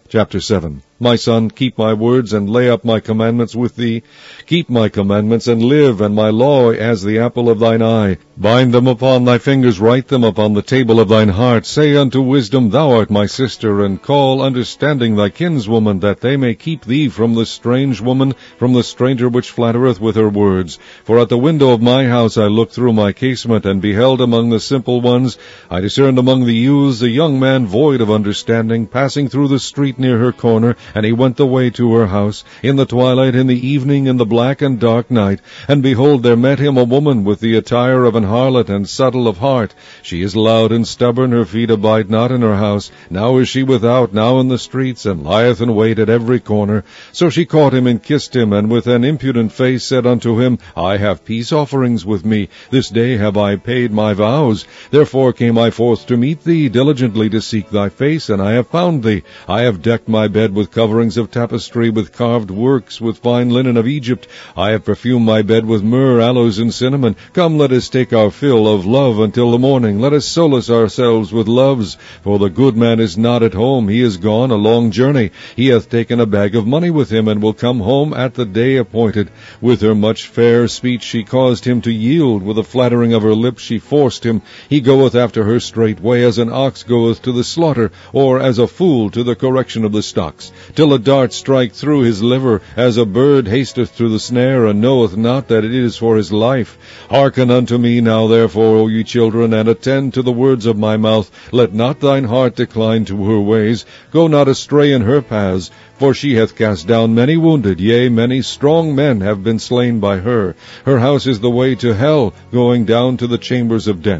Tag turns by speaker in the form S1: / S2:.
S1: Chapter 7. My son, keep my words, and lay up my commandments with thee. Keep my commandments, and live, and my law as the apple of thine eye. Bind them upon thy fingers, write them upon the table of thine heart. Say unto wisdom, Thou art my sister, and call understanding thy kinswoman, that they may keep thee from the strange woman, from the stranger which flattereth with her words. For at the window of my house I looked through my casement, and beheld among the simple ones, I discerned among the youths a young man void of understanding, passing through the street near her corner, and he went the way to her house, in the twilight, in the evening, in the black and dark night. And behold, there met him a woman with the attire of an harlot, and subtle of heart. She is loud and stubborn, her feet abide not in her house. Now is she without, now in the streets, and lieth in wait at every corner. So she caught him and kissed him, and with an impudent face said unto him, I have peace offerings with me. This day have I paid my vows. Therefore came I forth to meet thee, diligently to seek thy face, and I have found thee. I have decked my bed with coverings of tapestry, with carved works, with fine linen of Egypt. I have perfumed my bed with myrrh, aloes, and cinnamon. Come, let us take our fill of love until the morning. Let us solace ourselves with loves. For the good man is not at home. He is gone a long journey. He hath taken a bag of money with him, and will come home at the day appointed. With her much fair speech she caused him to yield. With the flattering of her lips she forced him. He goeth after her straightway, as an ox goeth to the slaughter, or as a fool to the correction of the stocks, till a dart strike through his liver, as a bird hasteth to the snare, and knoweth not that it is for his life. Hearken unto me now, therefore, O ye children, and attend to the words of my mouth. Let not thine heart decline to her ways. Go not astray in her paths, for she hath cast down many wounded, yea, many strong men have been slain by her. Her house is the way to hell, going down to the chambers of death.